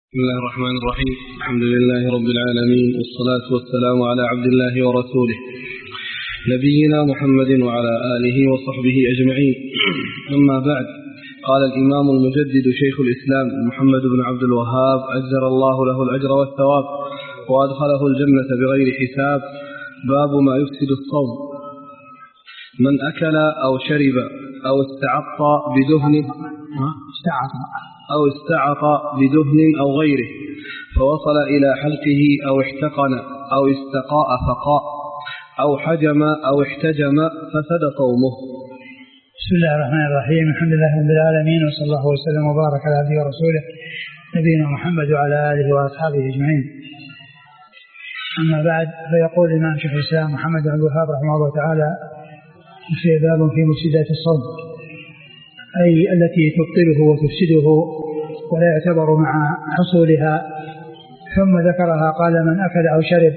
بسم الله الرحمن الرحيم. الحمد لله رب العالمين، والصلاة والسلام على عبد الله ورسوله نبينا محمد وعلى آله وصحبه أجمعين. أما بعد، قال الإمام المجدد شيخ الإسلام محمد بن عبد الوهاب أجزل الله له الأجر والثواب وأدخله الجنة بغير حساب. باب ما يفسد الصوم: من أكل أو شرب أو استعط بدهن أو غيره فوصل إلى حلقه أو احتقن أو استقاء فقاء أو حجم أو احتجم فسد صومه. بسم الله الرحمن الرحيم. الحمد لله رب العالمين، وصلى الله وسلم وبارك على عبده ورسوله نبينا محمد وعلى آله وأصحابه أجمعين. أما بعد، فيقول الإمام شيخ الإسلام محمد بن عبد الوهاب رحمه الله تعالى في باب في مفسدات الصوم، أي التي تبطله وتفسده ولا يعتبر مع حصولها. ثم ذكرها قال: من أكل أو شرب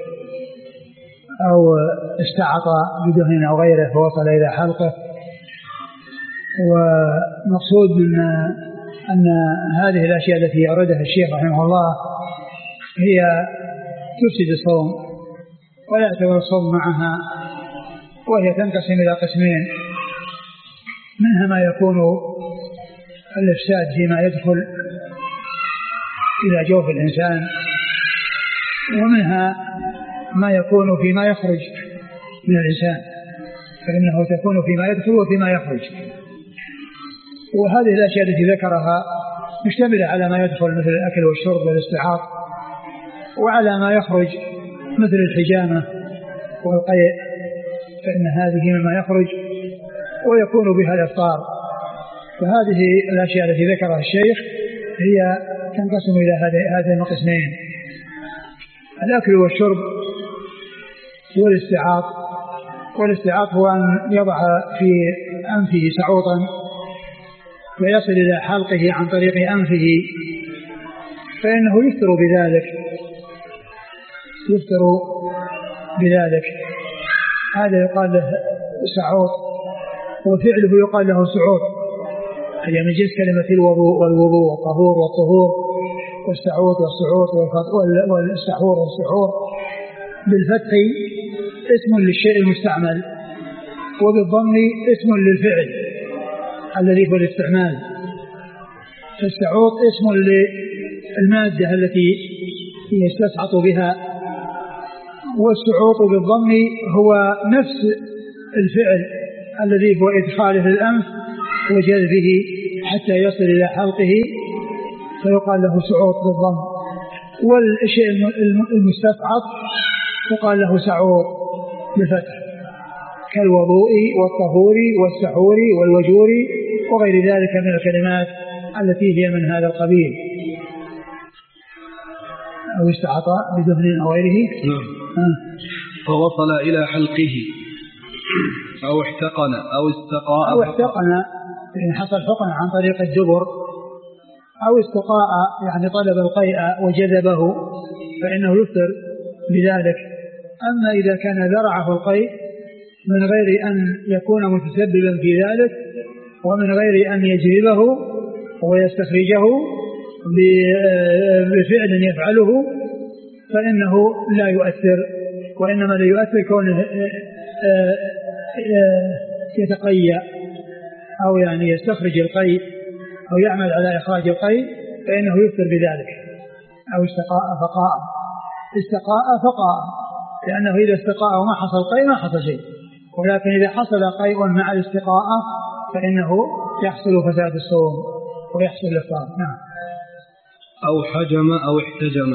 أو استعط بدهن أو غيره فوصل إلى حلقه. ومقصود من أن هذه الأشياء التي أوردها الشيخ رحمه الله هي تفسد الصوم ولا يعتبر الصوم معها، وهي تنقسم إلى قسمين: منها ما يكون الإفساد فيما يدخل إلى جوف الإنسان، ومنها ما يكون فيما يخرج من الإنسان، فإنه تكون فيما يدخل وفيما يخرج. وهذه الأشياء التي ذكرها مشتملة على ما يدخل مثل الأكل والشرب والاستعاط، وعلى ما يخرج مثل الحجامة والقيء، فإن هذه مما يخرج ويكون بها الإفطار. فهذه الأشياء التي ذكرها الشيخ هي تنقسم إلى هذين القسمين: الأكل والشرب والاستعاط. والاستعاط هو أن يضع في أنفه سعوطا ويصل إلى حلقه عن طريق أنفه، فإنه يفطر بذلك. هذا يقال له سعوط، وفعله يقال له سعوط، هي من جنس كلمة الوضوء والوضوء والطهور والطهور، والسعوط والسعوط والسحور والسحور. بالفتح اسم للشيء المستعمل، وبالضم اسم للفعل الذي هو الاستعمال. فالسعوط اسم للمادة التي يستسعط بها، والسعوط بالضم هو نفس الفعل الذي هو إدخاله الأنف وجذبه حتى يصل إلى حلقه، فيقال له سعوط بالضم. والشيء المستسعط يقال له سعوط بالفتح، كالوضوء والطهور والسحور والوجور وغير ذلك من الكلمات التي هي من هذا القبيل. أو استعط بدهن أو غيره فوصل إلى حلقه أو احتقن أو استقاء. أو احتقن يعني حصل حقن عن طريق الدبر، أو استقاء يعني طلب القيء وجذبه، فإنه يفطر بذلك. أما إذا كان ذرعه القيء من غير أن يكون متسببا في ذلك، ومن غير أن يجذبه ويستخرجه بفعل يفعله، فإنه لا يؤثر، وإنما لا يؤثر كونه يتقيأ أو يعني يستخرج القيء أو يعمل على إخراج القيء، فإنه يفطر بذلك. أو استقاء فقاء، لأنه إذا استقاء وما حصل قيء ما حصل شيء، ولكن إذا حصل قيء مع الاستقاء فإنه يحصل فساد الصوم ويحصل الإفطار. نعم. أو حجم أو احتجم.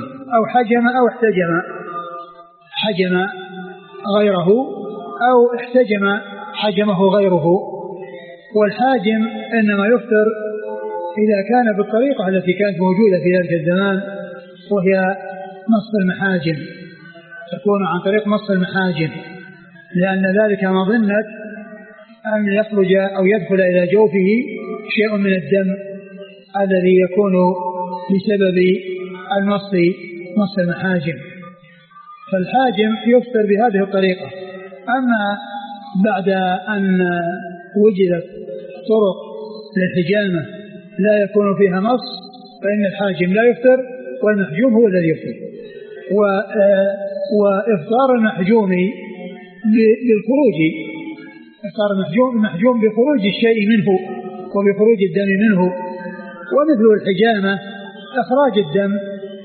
حجم غيره أو احتجم حجمه غيره. والحاجم إنما يفطر إذا كان بالطريقة التي كانت موجودة في ذلك الزمان، وهي مص المحاجم، تكون عن طريق مص المحاجم، لأن ذلك مظنة أن يخرج أو يدخل إلى جوفه شيء من الدم الذي يكون بسبب مص المحاجم. فالحاجم يفطر بهذه الطريقة. أما بعد أن وجدت طرق للحجامة لا يكون فيها مص، فإن الحاجم لا يفطر والمحجوم هو الذي يفطر. وإفطار المحجوم بالخروج، إفطار المحجوم بخروج الشيء منه وبخروج الدم منه. ومثل الحجامة إخراج الدم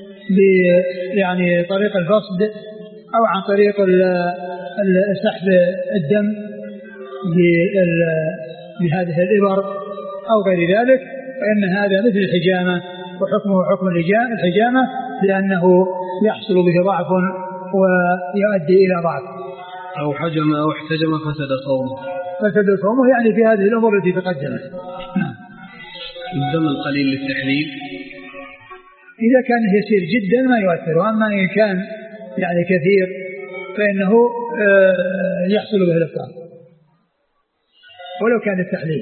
يعني طريق الفصد أو عن طريق سحب الدم بهذه الإبر أو غير ذلك، فإن هذا مثل الحجامة وحكمه حكم الحجامة، لأنه يحصل به ضعف ويؤدي إلى ضعف. أو حجم أو احتجم فسد صومه يعني في هذه الأمور التي تقدمت. الدم القليل للتحليل إذا كان يسير جدا ما يؤثر، وأما إن كان يعني كثير فإنه يحصل به الإفطار ولو كان التحليل.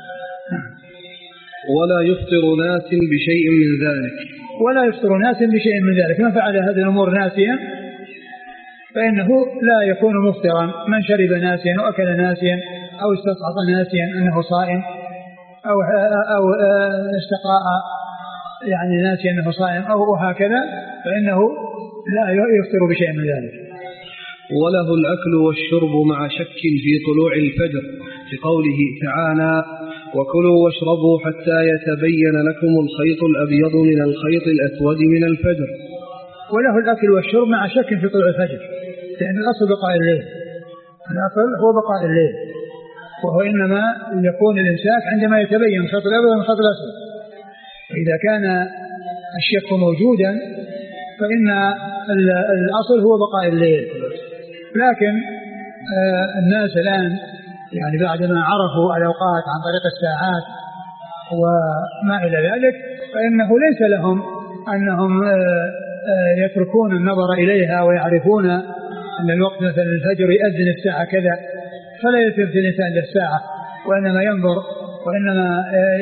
ولا يفطر ناس بشيء من ذلك، ولا يفطر ناس بشيء من ذلك. من فعل هذه الأمور ناسيا فإنه لا يكون مفطرا. من شرب ناسيا وأكل ناسيا أو استصعط ناسيا أنه صائم أو استقاء يعني ناسيا أنه صائم أو هكذا، فإنه لا يفطر بشيء من ذلك. وله الأكل والشرب مع شك في طلوع الفجر، في قوله تعالى: وكلوا واشربوا حتى يتبين لكم الخيط الأبيض من الخيط الأسود من الفجر. وله الأكل والشرب مع شك في طلوع الفجر، لأن الأصل بقاء الليل، الأصل هو بقاء الليل، وهو إنما يكون الإمساك عندما يتبين الخيط الأبيض من الخيط الأسود. فإذا كان الشك موجودا فإن الأصل هو بقاء الليل. لكن الناس الآن يعني بعدما عرفوا الأوقات عن طريق الساعات وما إلى ذلك، فإنه ليس لهم أنهم يتركون النظر إليها ويعرفون أن الوقت مثلا الفجر يأذن الساعة كذا فلا يلتفت الإنسان للساعة، وإنما ينظر وإنما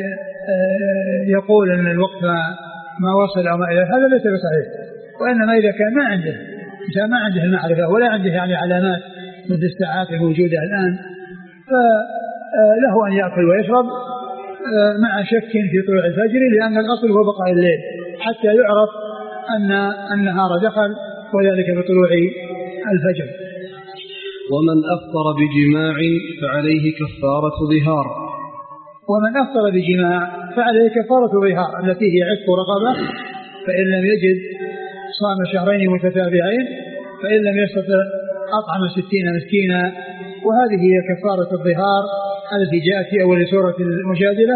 يقول أن الوقت ما وصل أو ما إلى هذا ليس بصحيح. وإنما إذا كان ما عنده المعرفة ولا عنده يعني علامات مثل الساعات الموجودة الآن، فله أن يأكل ويشرب مع شك في طلوع الفجر، لأن الأصل هو بقاء الليل حتى يعرف أن النهار دخل، وذلك بطلوع الفجر. ومن أفطر بجماع فعليه كفارة ظهار. ومن أفطر بجماع فعليه كفارة ظهار التي هي عتق رقبة، فإن لم يجد صام شهرين متتابعين، فإن لم يستطع أطعم 60 مسكينا. وهذه هي كفارة الظهار التي جاءت في أول سورة المجادلة.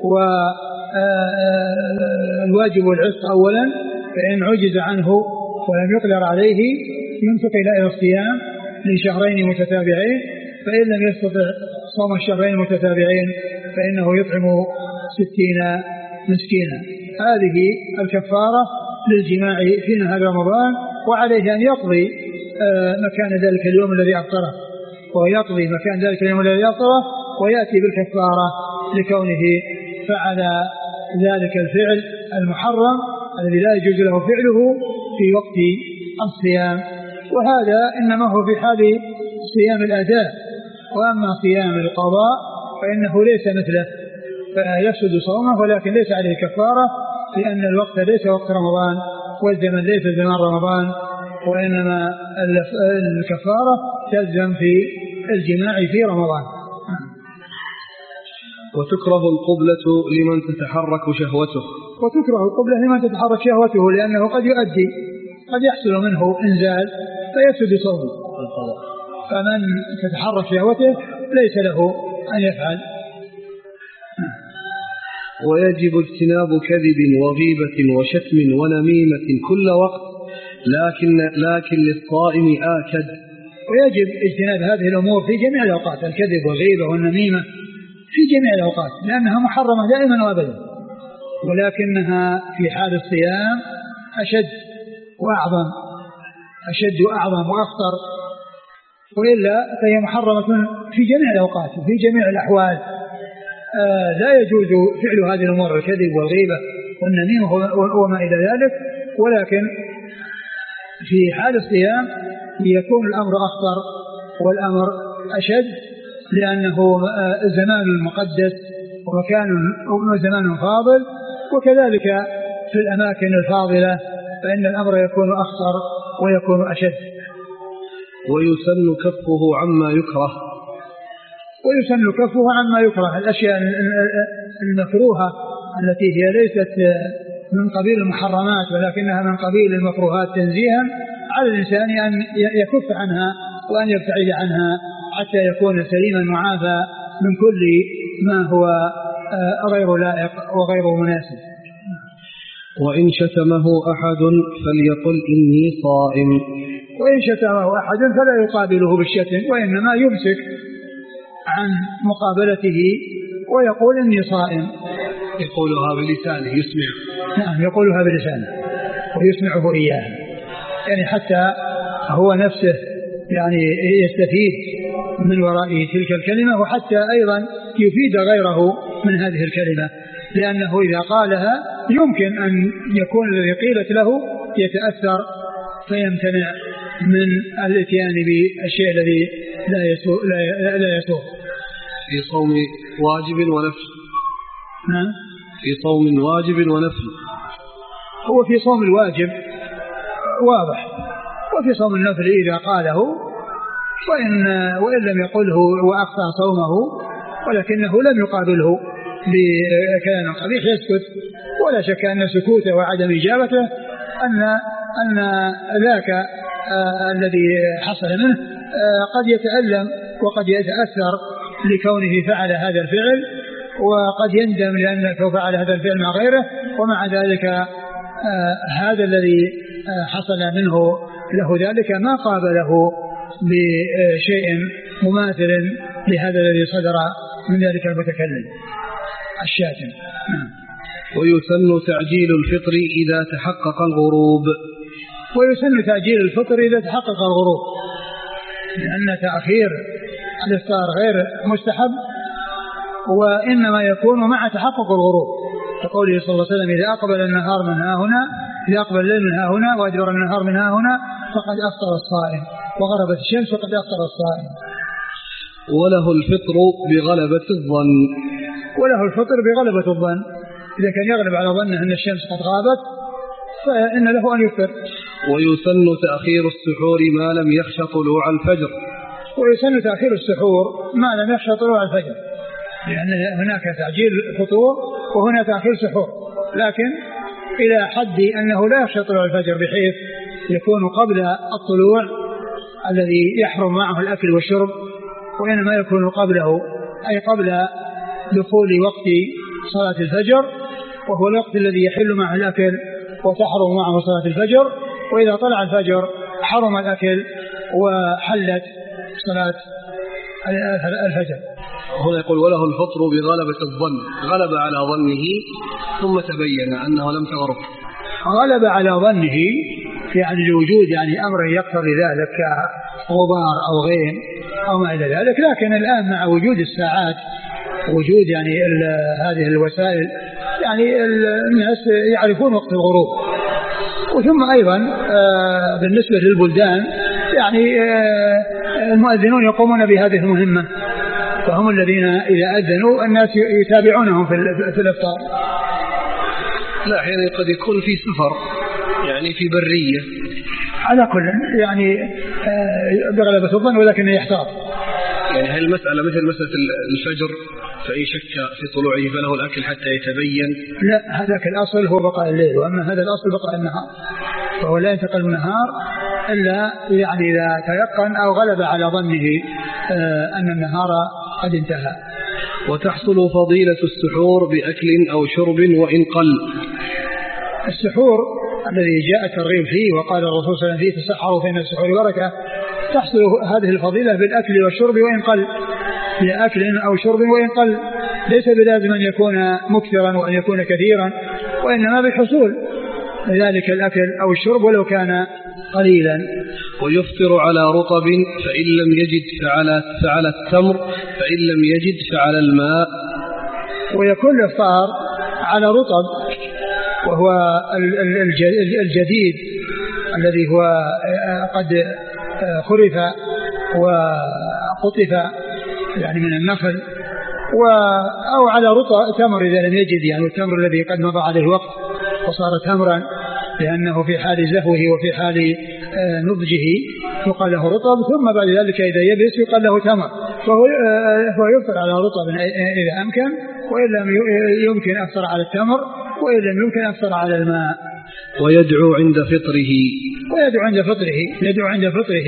والواجب العتق أولا، فإن عجز عنه ولم يقدر عليه ينتقل إلى الصيام لشهرين متتابعين، فإن لم يستطع صوم الشهرين المتتابعين فإنه يطعم 60 مسكينا. هذه الكفارة للجماع في نهار رمضان، وعليه أن يقضي مكان ذلك اليوم الذي أفطره، ويقضي مكان ذلك اليوم الذي أفطره ويأتي بالكفارة لكونه فعل ذلك الفعل المحرم الذي لا يجوز له فعله في وقت الصيام. وهذا إنما هو في حال صيام الأداء، وأما صيام القضاء فإنه ليس مثله، فيفسد صومه ولكن ليس عليه كفارة، لأن الوقت ليس وقت رمضان والزمن ليس زمان رمضان، وإنما الكفارة تلزم في الجماع في رمضان. وتكره القبلة لمن تتحرك شهوته. وتكره القبلة لمن تتحرك شهوته، لأنه قد يحصل منه إنزال فيفسد صومه. فمن تتحرك شهوته ليس له أن يفعل. ويجب اجتناب كذب وغيبة وشتم ونميمة كل وقت، لكن للصائم آكد. ويجب اجتناب هذه الأمور في جميع الأوقات، الكذب والغيبة والنميمة في جميع الأوقات، لأنها محرمة دائما وأبدا، ولكنها في حال الصيام أشد وأعظم وأخطر، وإلا فهي محرمة في جميع الأوقات وفي جميع الأحوال. لا يجوز فعل هذه الأمور، الكذب والغيبة والنميمة وما إلى ذلك، ولكن في حال الصيام يكون الأمر أخطر والأمر أشد، لأنه زمان مقدس ومكان زمان فاضل، وكذلك في الأماكن الفاضلة فإن الأمر يكون أخطر ويكون أشد. ويسن كفه عما يكره. ويسن كفه عما يكره، الأشياء المكروهة التي هي ليست من قبيل المحرمات ولكنها من قبيل المكروهات تنزيها، على الإنسان أن يكف عنها وأن يبتعد عنها حتى يكون سليما معافى من كل ما هو غير لائق وغير مناسب. وإن شتمه أحد فليقل إني صائم. وإن شتمه أحد فلا يقابله بالشتم، وإنما يمسك عن مقابلته ويقول إني صائم. يقولها بلسانه يسمع. نعم يقولها بلسانه ويسمعه إياها، يعني حتى هو نفسه يعني يستفيد من وراء تلك الكلمة، وحتى أيضا يفيد غيره من هذه الكلمة، لأنه إذا قالها يمكن أن يكون الذي قيلت له يتأثر فيمتنع من الاتيان بالشيء الذي لا يسوء. في صوم واجب ونفل. في صوم واجب ونفل. هو في صوم الواجب واضح، وفي صوم النفل إذا قاله وإن لم يقله وأخطأ صومه ولكنه لم يقابله بكلام قبيح يسكت، ولا شك أن سكوته وعدم إجابته أن ذاك الذي حصل منه قد يتألم وقد يتأثر لكونه فعل هذا الفعل، وقد يندم لأنه فعل هذا الفعل مع غيره، ومع ذلك هذا الذي حصل منه له ذلك ما قابله بشيء مماثل لهذا الذي صدر من ذلك المتكلم الشاتم. ويسن تعجيل الفطر إذا تحقق الغروب. ويسن تعجيل الفطر إذا تحقق الغروب، لأن تأخير الإفطار غير مستحب، وإنما يكون مع تحقق الغروب، كقوله صلى الله عليه وسلم إذا أقبل النهار من ها هنا، إذا أقبل الليل من ها هنا وأدبر النهار من ها هنا فقد أفطر الصائم، وغربت الشمس فقد أفطر الصائم. وله الفطر بغلبة الظن. وله الفطر بغلبة الظن، إذا كان يغلب على ظنه أن الشمس قد غابت فإن له أن يفطر. ويسن تأخير السحور ما لم يخشى طلوع الفجر. ويسن تأخير السحور ما لم يخشى طلوع الفجر، لأن هناك تعجيل فطور وهنا تأخير سحور، لكن إلى حد أنه لا يخشى طلوع الفجر بحيث يكون قبل الطلوع الذي يحرم معه الأكل والشرب، وإنما يكون قبله أي قبل دخول وقت صلاة الفجر، وهو الوقت الذي يحل معه الأكل وتحرم معه صلاة الفجر، وإذا طلع الفجر حرم الأكل وحلت صلاة الفجر. هنا يقول وله الفطر بغلبة الظن، غلب على ظنه ثم تبين أنه لم تغرب. غلب على ظنه يعني لوجود يعني أمر يقتضي ذلك كغبار أو غيم أو ما إلى ذلك، لكن الآن مع وجود الساعات وجود يعني هذه الوسائل يعني الناس يعرفون وقت الغروب. وثم أيضا بالنسبة للبلدان يعني المؤذنون يقومون بهذه المهمة، فهم الذين إذا أذنوا الناس يتابعونهم في الإفطار. لا أحيانا قد يكون في سفر يعني في برية، على كل يعني بغلبة الظن ولكن يحتاط. يعني هل المسألة مثل مسألة الفجر فإن شك في طلوعه فله الأكل حتى يتبين؟ لا، هذاك الأصل هو بقاء الليل، وأما هذا الأصل بقاء النهار، فهو لا ينتقل من النهار إلا يعني إذا تيقن أو غلب على ظنه أن النهار قد انتهى. وتحصل فضيلة السحور بأكل أو شرب وإن قل. السحور الذي جاء الترغيب فيه وقال الرسول صلى الله عليه وسلم تسحروا فإن السحور بركة، تحصل هذه الفضيلة بالأكل والشرب وإن قل، بأكل أو شرب وإن قل، ليس بلازم أن يكون مكثرا وأن يكون كثيرا، وإنما بحصول ذلك الأكل أو الشرب ولو كان قليلا. ويفطر على رطب فإن لم يجد فعلى التمر، فإن لم يجد فعلى الماء. ويكون الإفطار على رطب وهو الجديد الذي هو قد خرف وقطف يعني من النخل، أو على رطب تمر إذا لم يجد، يعني التمر الذي قد مضى عليه وقت وصار تمرا، لأنه في حال زهوه وفي حال نضجه يقال له رطب، ثم بعد ذلك إذا يبس يقال له تمر، فهو يفطر على رطب إذا أمكن، وإن لم يمكن أفطر على التمر، وإن لم يمكن أفطر على الماء. ويدعو عند فطره، يدعو عند فطره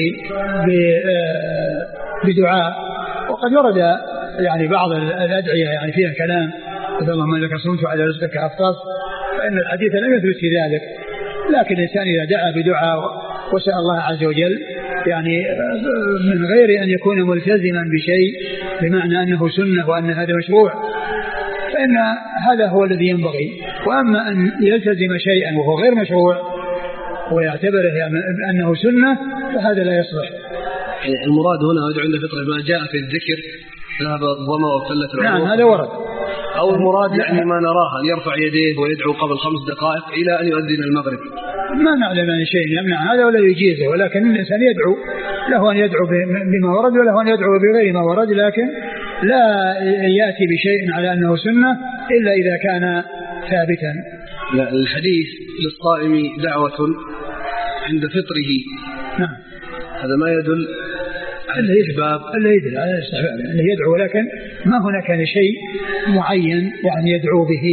بدعاء. وقد ورد يعني بعض الأدعية يعني فيها كلام، اللهم لك صمت على رزقك أفطرت، فإن الحديث لم يثبت في ذلك، لكن الإنسان إذا دعا بدعاء وسأل الله عز وجل يعني من غير أن يكون ملتزما بشيء بمعنى أنه سنة وأن هذا مشروع، فإن هذا هو الذي ينبغي. وأما أن يلتزم شيئا وهو غير مشروع ويعتبره أنه سنة فهذا لا يصلح. المراد هنا يدعو عند فطره ما جاء في الذكر ذهب الظما وابتلت العروق. نعم هذا ورد. أو المراد يعني ما نراه أن يرفع يديه ويدعو قبل 5 دقائق إلى أن يؤذن المغرب. ما نعلم عن شيء يمنع هذا ولا يجيزه، ولكن الإنسان يدعو، له أن يدعو بما ورد وله أن يدعو بغير ما ورد، لكن لا يأتي بشيء على أنه سنة إلا إذا كان ثابتا. لا، الحديث للصائم دعوة عند فطره، نعم هذا ما يدل على الاستحباب، اللي يدعو، لكن ما هناك شيء معين يعني يدعو به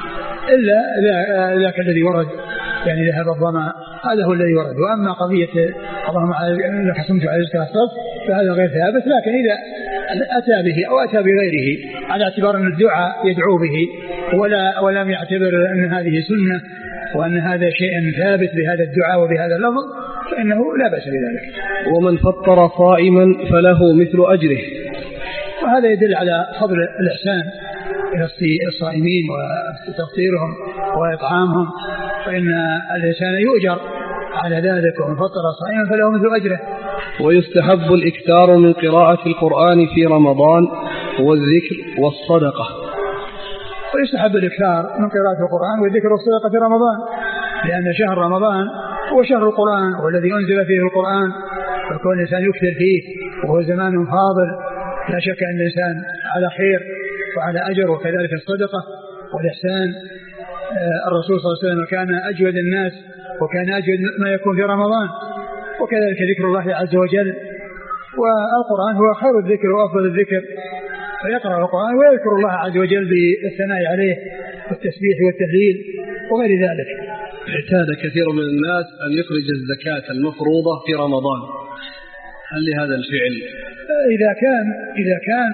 إلا ذاك الذي ورد، يعني ذهب الظما هذا هو الذي ورد. وأما قضية اللهم لك صمت على رزقك أفطرت فهذا غير ثابت، لكن إذا أتى به أو أتى بغيره على اعتبار أن الدعاء يدعو به ولم يعتبر أن هذه سنة وأن هذا شيء ثابت بهذا الدعاء وبهذا اللفظ فإنه لا بأس بذلك. ومن فطر صائما فله مثل أجره. وهذا يدل على فضل الإحسان إلى الصائمين وتفطيرهم وإطعامهم، فإن الإنسان يؤجر على ذلك. ومن فطر صائما فله مثل أجره. ويستحب الإكثار من قراءة القرآن في رمضان والذكر والصدقة. ويستحب الإكثار من قراءة القرآن والذكر والصدقة في رمضان، لأن شهر رمضان هو شهر القرآن والذي أنزل فيه القرآن، فكون الإنسان يكثر فيه وهو زمان فاضل لا شك أن الإنسان على خير وعلى أجر. وكذلك الصدقة والإحسان. الرسول صلى الله عليه وسلم كان أجود الناس وكان أجود ما يكون في رمضان، وكذلك ذكر الله عز وجل. والقرآن هو خير الذكر وأفضل الذكر، فيقرأ القرآن ويذكر الله عز وجل بالثناء عليه والتسبيح والتهليل وغير ذلك. اعتاد كثير من الناس أن يخرج الزكاة المفروضة في رمضان، هل لهذا الفعل؟ إذا كان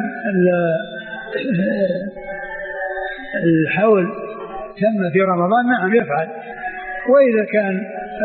الحول تم في رمضان نعم يفعل. وإذا كان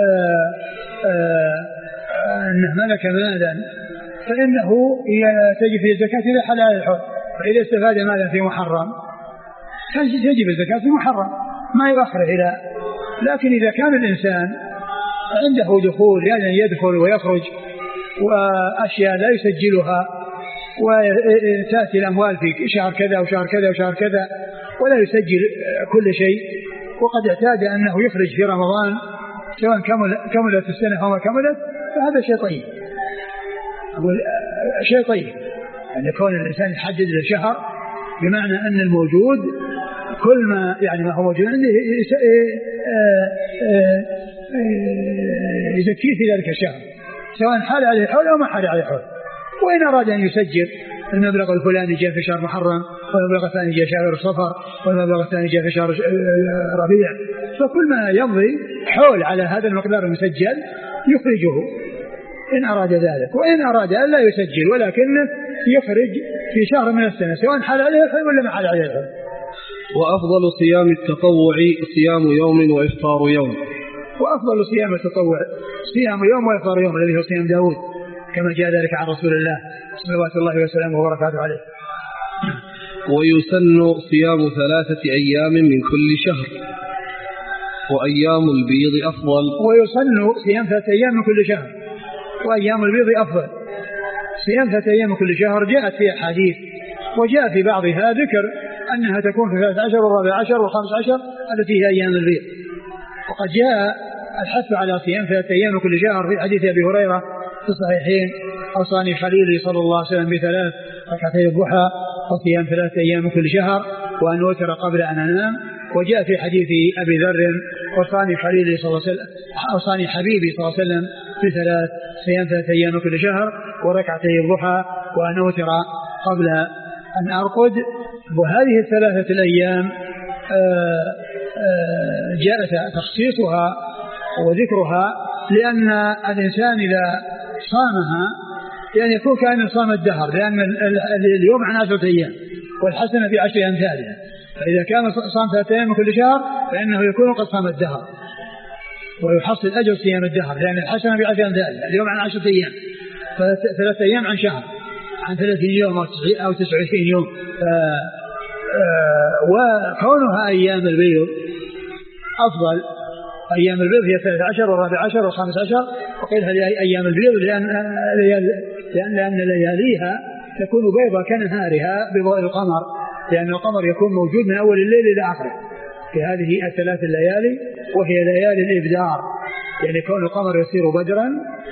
أنه ملك مالا فإنه تجب في الزكاة إذا حل على الحول. فإذا استفاد مالا في محرم تجب الزكاة في محرم ما يؤخر إلى. لكن إذا كان الإنسان عنده دخول يعني يدخل ويخرج وأشياء لا يسجلها وتأتي الأموال في شهر كذا وشهر كذا وشهر كذا ولا يسجل كل شيء، وقد اعتاد أنه يخرج في رمضان سواء كملت السنة أو ما كملت، فهذا شيء طيب. أقول شيء طيب أن يكون الإنسان يحدد له شهر، بمعنى أن الموجود كل ما يعني ما هو موجود عنده يزكيه في ذلك الشهر سواء حال عليه حول أو ما حال عليه حول. وإن أراد أن يسجل المبلغ الفلاني جاء في شهر محرم والمبلغ الثاني جاء في شهر صفر والمبلغ الثاني جاء في شهر ربيع، فكل ما يمضي حول على هذا المقدار المسجل يخرجه إن أراد ذلك. وإن أراد أن لا يسجل ولكنه يخرج في شهر من السنة سواء حال عليه الحول ولا ما حال عليه الحول. وأفضل صيام التطوع صيام يوم وإفطار يوم. وأفضل صيام التطوع صيام يوم وإفطار يوم الذي هو صيام داود كما جاء ذلك عن رسول الله صلوات الله وسلامه وبركاته عليه. ويسن صيام 3 أيام من كل شهر وأيام البيض أفضل. ويسن صيام 3 أيام من كل شهر وأيام البيض أفضل. صيام 3 أيام من كل شهر جاءت في أحاديث، وجاء في بعضها ذكر أنها تكون في 13 و14 و15 التي هي أيام البيض. وقد جاء الحث على صيام 3 أيام من كل شهر في حديث أبي هريرة في الصحيحين: أوصاني خليلي صلى الله عليه وسلم ب3 ركعتي الضحى وصيام 3 أيام من كل شهر وأن أوتر قبل أن أنام وجاء في حديث أبي ذر أوصاني خليلي صلى الله عليه وسلم أوصاني حبيبي صلى الله عليه وسلم بثلاث صيام 3 أيام كل شهر وركعتي الضحى وأن أوتر قبل أن أرقد. وهذه 3 الأيام جاء تخصيصها وذكرها لأن الإنسان إذا صامها يعني يكون كأنه صام الدهر، لأن اليوم عن 10 أيام والحسنة ب10 أمثالها، فإذا كان صام 3 أيام كل شهر فإنه يكون قد صام الدهر ويحصل أجر صيام الدهر، لأن الحسنة ب10 أمثالها، اليوم عن 10 أيام، ف3 أيام عن شهر، عن 30 يوم أو 29 يوم. وكونها أيام البيض أفضل. أيام البيض هي 13 و14 و15 وقيلها أيام البيض لأن لياليها تكون بيضة كنهارها بضوء القمر، لأن القمر يكون موجود من أول الليل إلى آخره في هذه 3 الليالي، وهي ليالي الإبدار، يعني كون القمر يصير بدرا،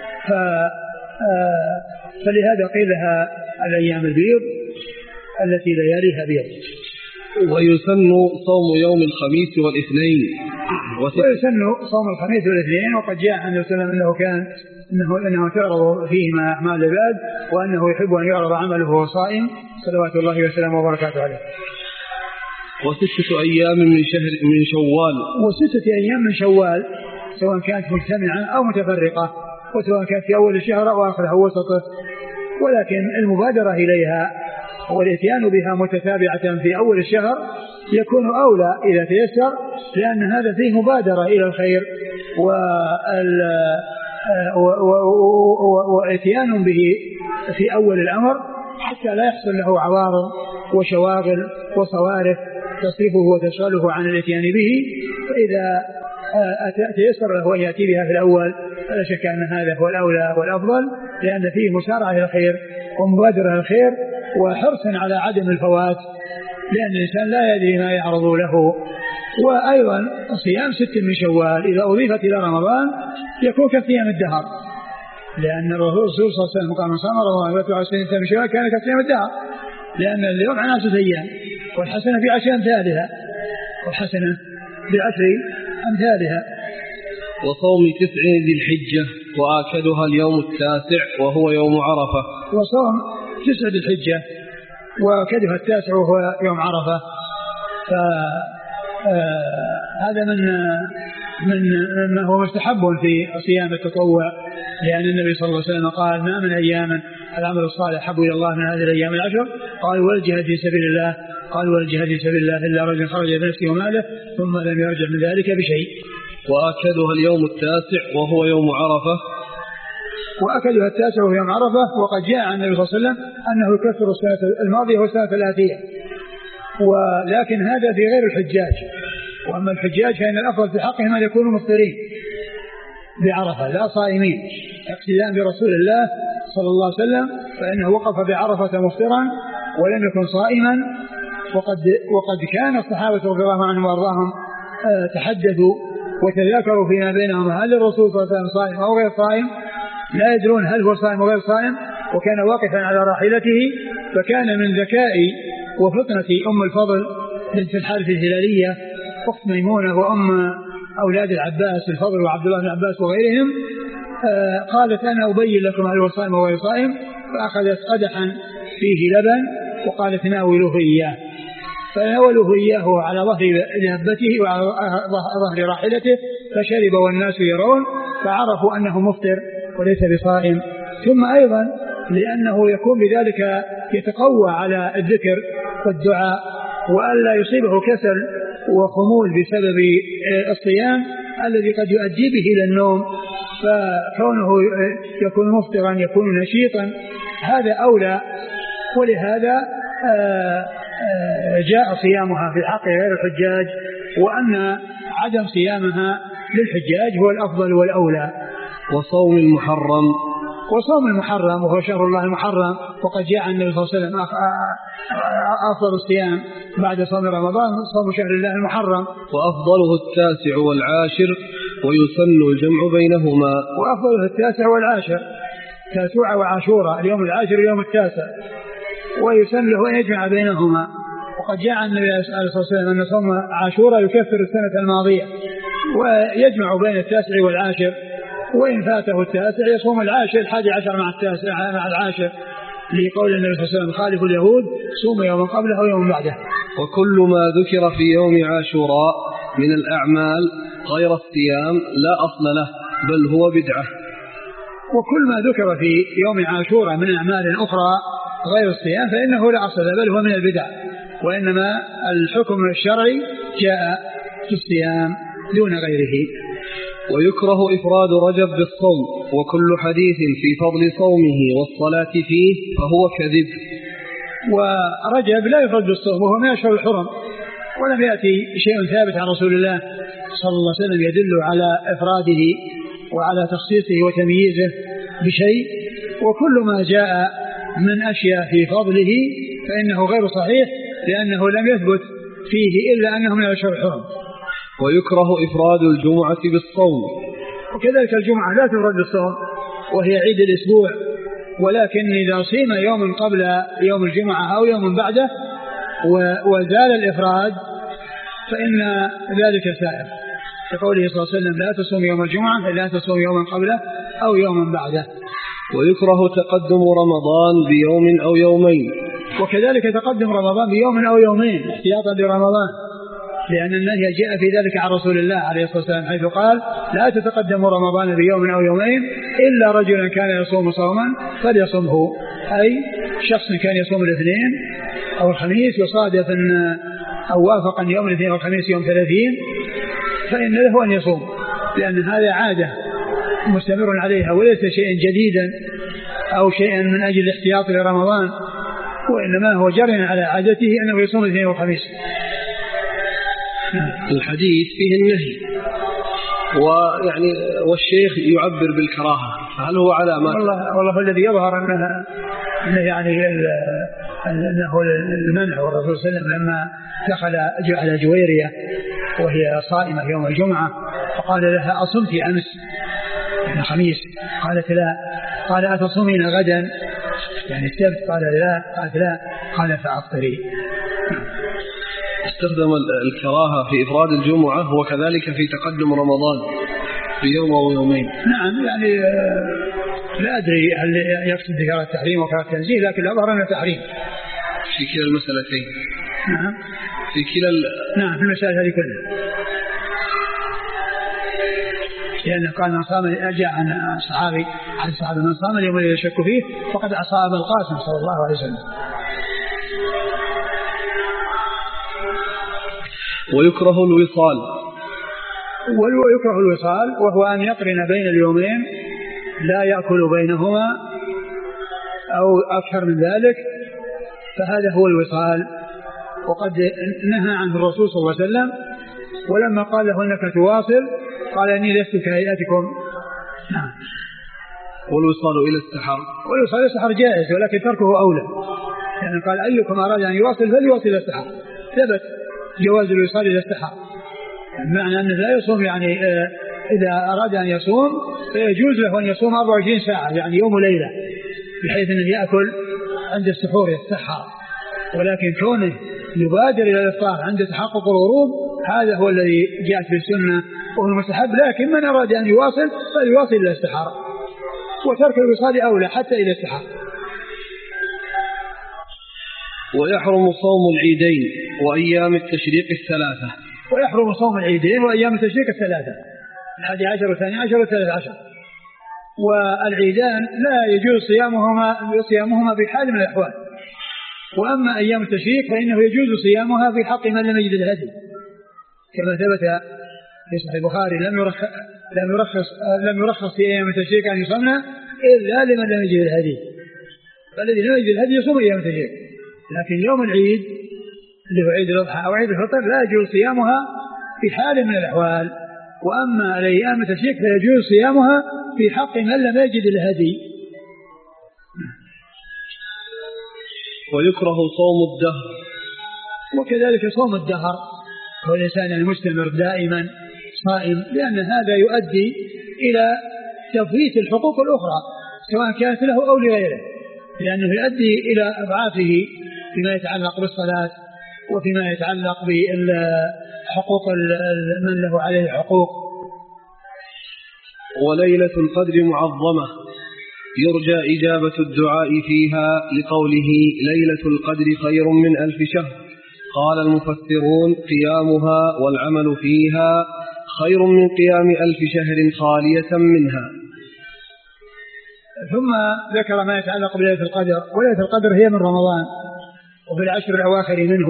فلهذا قيلها الأيام البيض التي لياليها بيض. ويسن صوم يوم الخميس والاثنين. ويسن صوم الخميس والاثنين، وقد جاء عن النبي انه كان انه تعرض فيهما اعمال العباد، وانه يحب ان يعرض عمله وهو صائم صلوات الله وسلامه وبركاته عليه. 6 أيام من شوال. 6 أيام من شوال، سواء كانت مجتمعة أو متفرقة، وسواء كانت في أول الشهر أو آخره أو وسطه، ولكن المبادرة إليها والاتيان بها متتابعة في أول الشهر يكون أولى إذا تيسر، لأن هذا فيه مبادرة إلى الخير واتيان به في أول الأمر حتى لا يحصل له عوارض وشواغل وصوارف تصرفه وتشغله عن الاتيان به. فإذا تيسر له أن يأتي بها في الأول فلا شك أن هذا هو الأولى والأفضل، لأن فيه مسارعة إلى الخير ومبادرة إلى الخير وحرص على عدم الفوات، لأن الإنسان لا يدري ما يعرض له. وأيضا صيام 6 من شوال إذا أضيفت إلى رمضان يكون كصيام الدهر، لأن الرسول صلى الله عليه وسلم قال من صام رمضان وتبع 6 من شوال كان كصيام الدهر، لأن اليوم عن 10 أيام والحسنة ب10 أمثالها، والحسنة ب10 أمثالها. وصوم 9 ذي الحجة وآكدها اليوم 9 وهو يوم عرفة. وصوم 9 ذي الحجة وآكدها 9 وهو يوم عرفة، فهذا من هو مستحب في صيام التطوع، لأن النبي صلى الله عليه وسلم قال ما من أيام العمل الصالح حب إلى الله من هذه الأيام العشر، قال والجهاد في سبيل الله، قال والجهاد في سبيل الله إلا رجل خرج بنفسه وماله ثم لم يرجع من ذلك بشيء. وأكدها اليوم 9 وهو يوم عرفة. وأكدها 9 وهو يوم عرفة. وقد جاء عن النبي صلى الله عليه وسلم أنه يكفر السنة الماضية والسنة الآتية، ولكن هذا في غير الحجاج. وأما الحجاج فإن الأفضل في حقهم أن يكونوا مفطرين بعرفة لا صائمين، اقتداء برسول الله صلى الله عليه وسلم، فإنه وقف بعرفة مفطرا ولم يكن صائما. وقد كان الصحابة رضي الله عنهم وارضاهم تحدثوا وتذاكروا فيما بينهم هل الرسول صلى الله عليه وسلم صائم أو غير صائم، لا يدرون هل هو صائم أو غير صائم، وكان واقفا على راحلته. فكان من ذكاء وفطنة أم الفضل بنت الحارث الهلالية أخت ميمونة وأم أولاد العباس الفضل وعبد الله بن عباس وغيرهم، قالت أنا أبين لكم هل هو صائم أو غير صائم، فأخذت قدحا فيه لبن وقالت ناولوه إياه، فناولوه إياه على ظهر دابته وعلى ظهر راحلته، فشرب والناس يرون فعرفوا أنه مفطر وليس بصائم. ثم أيضا لأنه يكون بذلك يتقوى على الذكر والدعاء وألا يصيبه كسل وخمول بسبب الصيام الذي قد يؤدي به إلى النوم، فكونه يكون مفطرا يكون نشيطا هذا أولى. ولهذا جاء صيامها في حق غير الحجاج، وأن عدم صيامها للحجاج هو الأفضل والأولى. وصوم المحرم. وصوم المحرم وهو شهر الله المحرم، وقد جاء عن النبي صلى الله عليه وسلم أفضل الصيام بعد صوم رمضان صوم شهر الله المحرم، وأفضله 9 والعاشر ويسن الجمع بينهما. وأفضله 9 والعاشر، 9 وعاشوراء اليوم العاشر اليوم 9، ويسن له أن يجمع بينهما. وقد جاء عن النبي صلى الله عليه وسلم أن صوم عاشوراء يكفر السنة الماضية ويجمع بين 9 والعاشر، وإن فاته 9 يصوم العاشر 11 مع 9 مع العاشر، لقول النبي صلى الله عليه وسلم خالف اليهود صوم يوما قبله ويوم بعده. وكل ما ذكر في يوم عاشوراء من الأعمال غير الصيام لا أصل له بل هو بدعة. وكل ما ذكر في يوم عاشوراء من أعمال أخرى غير الصيام فإنه لا أصل له بل هو من البدع، وإنما الحكم الشرعي جاء في الصيام دون غيره. ويكره إفراد رجب بالصوم، وكل حديث في فضل صومه والصلاة فيه فهو كذب. ورجب لا يفرد بالصوم وهو من أشهر الحرم، ولم يأتي شيء ثابت عن رسول الله صلى الله عليه وسلم يدل على إفراده وعلى تخصيصه وتمييزه بشيء، وكل ما جاء من أشياء في فضله فإنه غير صحيح لأنه لم يثبت فيه إلا أنه من أشهر الحرم. ويكره إفراد الجمعة بالصوم، وكذلك الجمعة لا تفرد بالصوم وهي عيد الأسبوع، ولكن إذا صيم يوم قبل يوم الجمعة أو يوم بعده وزال الإفراد فإن ذلك سائر، كقوله صلى الله عليه وسلم لا تصوم يوم الجمعة إلا تصوم يوما قبله أو يوما بعده. ويكره تقدم رمضان بيوم أو يومين، وكذلك تقدم رمضان بيوم أو يومين احتياطا لرمضان، لأن النهي جاء في ذلك عن رسول الله عليه الصلاة والسلام حيث قال لا تتقدم رمضان بيوم أو يومين إلا رجلا كان يصوم صوما فليصمه، أي شخص كان يصوم الاثنين أو الخميس وصادف أو وافق أن يوم الاثنين والخميس يوم 30 فإن له أن يصوم، لأن هذا عادة مستمر عليها وليس شيئا جديدا أو شيئا من أجل الاحتياط لرمضان، وإنما هو جرى على عادته أنه يصوم الاثنين والخميس. الحديث فيه النهي ويعني والشيخ يعبر بالكراهة، هل هو علامات؟ والله الذي يظهر أنه يعني أنه المنع، والرسول صلى الله عليه وسلم لما دخل على جويرية وهي صائمة يوم الجمعة فقال لها أصمت أمس يعني خميس؟ قالت لا. قال أتصومين غدا يعني السبت؟ قال لا. قالت لا. قال فأفطري. استخدم الكراهة في إفراد الجمعة وكذلك في تقدم رمضان بيوم أو يومين. نعم يعني لا أدري هل يقصد ذكر التحريم وكراهة التنزيه، لكن الأظهر أنه تحريم في كلا المسألتين. نعم في كلا نعم في المسألة هذه كلها، لأنه قال من صام أجاء عن صحابي عن صحابي من صام اليوم الذي يشك فيه فقد أصاب القاسم صلى الله عليه وسلم. ويكره الوصال، ويكره الوصال وهو أن يقرن بين اليومين لا يأكل بينهما أو أكثر من ذلك، فهذا هو الوصال، وقد نهى عنه الرسول صلى الله عليه وسلم، ولما قال له إنك تواصل قال إني لست كهيئتكم. نعم. والوصال إلى السحر، والوصال إلى السحر جائز ولكن تركه أولى، يعني قال أيكم أراد أن يواصل فليواصل إلى السحر، ثبت جواز الوصال إلى السحر، معنى أنه لا يصوم يعني إذا أراد أن يصوم فيجوز له أن يصوم 24 ساعة يعني يوم وليلة، بحيث أنه يأكل عند السحور يتسحر، ولكن كونه يبادر إلى الإفطار عند تحقق الغروب هذا هو الذي جاءت في السنة وهو المستحب، لكن من أراد أن يواصل فليواصل إلى السحر، وترك الوصال أولى حتى إلى السحر. ويحرم صوم العيدين وأيام التشريق الثلاثة، ويحرم صوم العيدين وأيام التشريق الثلاثة 11 و12 و13، والعيدان لا يجوز صيامهما بحال من الأحوال، وأما أيام التشريق فإنه يجوز صيامها في حق من لم يجد الهدي، كما ثبت في صحيح البخاري لم يرخص في أيام التشريق أن يصومنا إلا لمن لم يجد الهدي، فالذي لم يجد الهدي يصوم أيام التشريق، لكن يوم العيد اللي هو عيد الأضحى أو عيد الفطر لا يجوز صيامها في حال من الأحوال، وأما أيام التشريق فيجوز صيامها في حق من لم يجد الهدي. ويكره صوم الدهر، وكذلك صوم الدهر هو الإنسان المستمر دائما صائم، لأن هذا يؤدي إلى تفويت الحقوق الأخرى سواء كانت له أو لغيره، لأنه يؤدي إلى أضعافه فيما يتعلق بالصلاة وفيما يتعلق بحقوق من له عليه حقوق. وليلة القدر معظمة يرجى إجابة الدعاء فيها لقوله ليلة القدر خير من 1000 شهر. قال المفسرون قيامها والعمل فيها خير من قيام 1000 شهر خالية منها. ثم ذكر ما يتعلق بليلة القدر. وليلة القدر هي من رمضان وفي العشر الأواخر منه،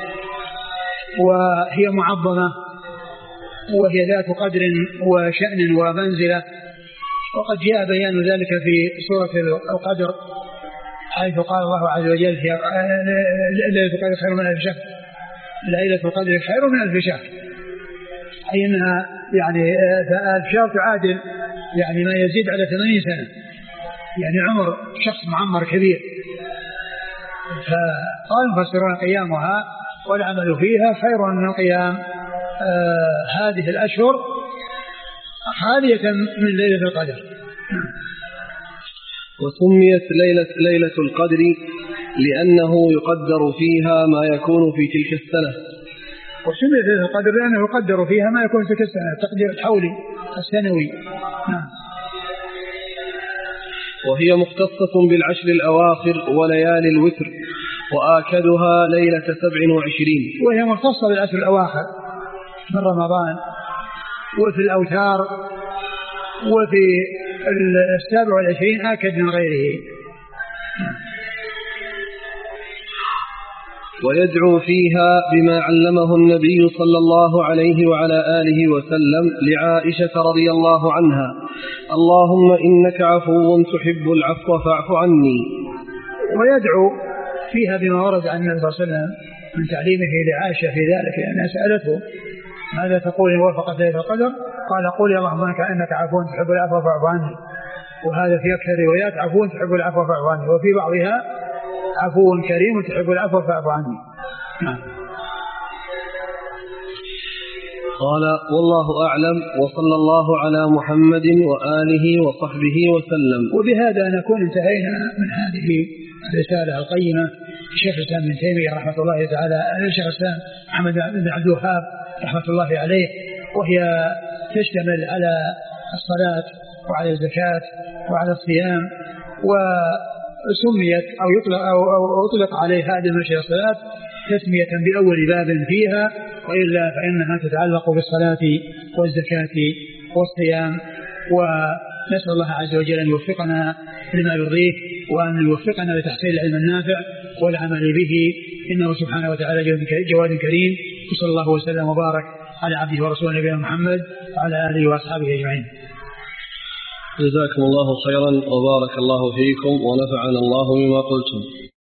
وهي معظمة وهي ذات قدر وشأن ومنزلة، وقد جاء بيان ذلك في سورة القدر حيث قال الله عز وجل ليلة القدر خير من 1000 شهر. ليلة القدر خير من 1000 شهر، أي أنها يعني 1000 شهر تعادل يعني ما يزيد على 80 سنة، يعني عمر شخص معمر كبير. فقال المفسرون قيامها والعمل فيها خير من قيام هذه الأشهر خالية من ليلة القدر. وسميت ليلة القدر لأنه يقدر فيها ما يكون في تلك السنة. وسميت ليلة القدر لأنه يقدر فيها ما يكون في تلك السنة، التقدير الحولي السنوي. وهي مختصة بالعشر الأواخر وليالي الوتر، وآكدها ليلة 27. وهي مختصة بالعشر الأواخر من رمضان وفي الأوتار، وفي 27 آكد من غيره. ويدعو فيها بما علمه النبي صلى الله عليه وعلى آله وسلم لعائشة رضي الله عنها: اللهم إنك عفو تحب العفو فاعف عني. ويدعو فيها بما ورد عن النبي صلى الله عليه وسلم من تعليمه لعائشة في ذلك، لأنها سألته ماذا تقول إن وافقت ليلة القدر؟ قال قولي اللهم إنك عفو تحب العفو فاعف عني. وهذا في أكثر الروايات عفو تحب العفو فاعف عني، وفي بعضها عفو كريم تحب العفو فاعف عني. قال والله أعلم، وصلى الله على محمد وآله وصحبه وسلم. وبهذا نكون انتهينا من هذه الرسالة القيمة لشيخ الإسلام ابن تيمية رحمة الله تعالى، الشيخ الإسلام محمد بن عبد الوهاب رحمة الله عليه، وهي تشتمل على الصلاة وعلى الزكاة وعلى الصيام، وسميت أو أطلق عليه هذه المشي الصلاة تسمية بأول باب فيها، وإلا فإنها تتعلق بالصلاة والزكاة والصيام. ونسأل الله عز وجل أن يوفقنا لما يرضيه، وأن يوفقنا لتحصيل العلم النافع والعمل به، إنه سبحانه وتعالى جواد كريم. وصلى الله وسلم وبارك على عبده ورسوله نبينا محمد وعلى آله وأصحابه أجمعين. جزاكم الله خيرا وبارك الله فيكم ونفعنا الله بما قلتم.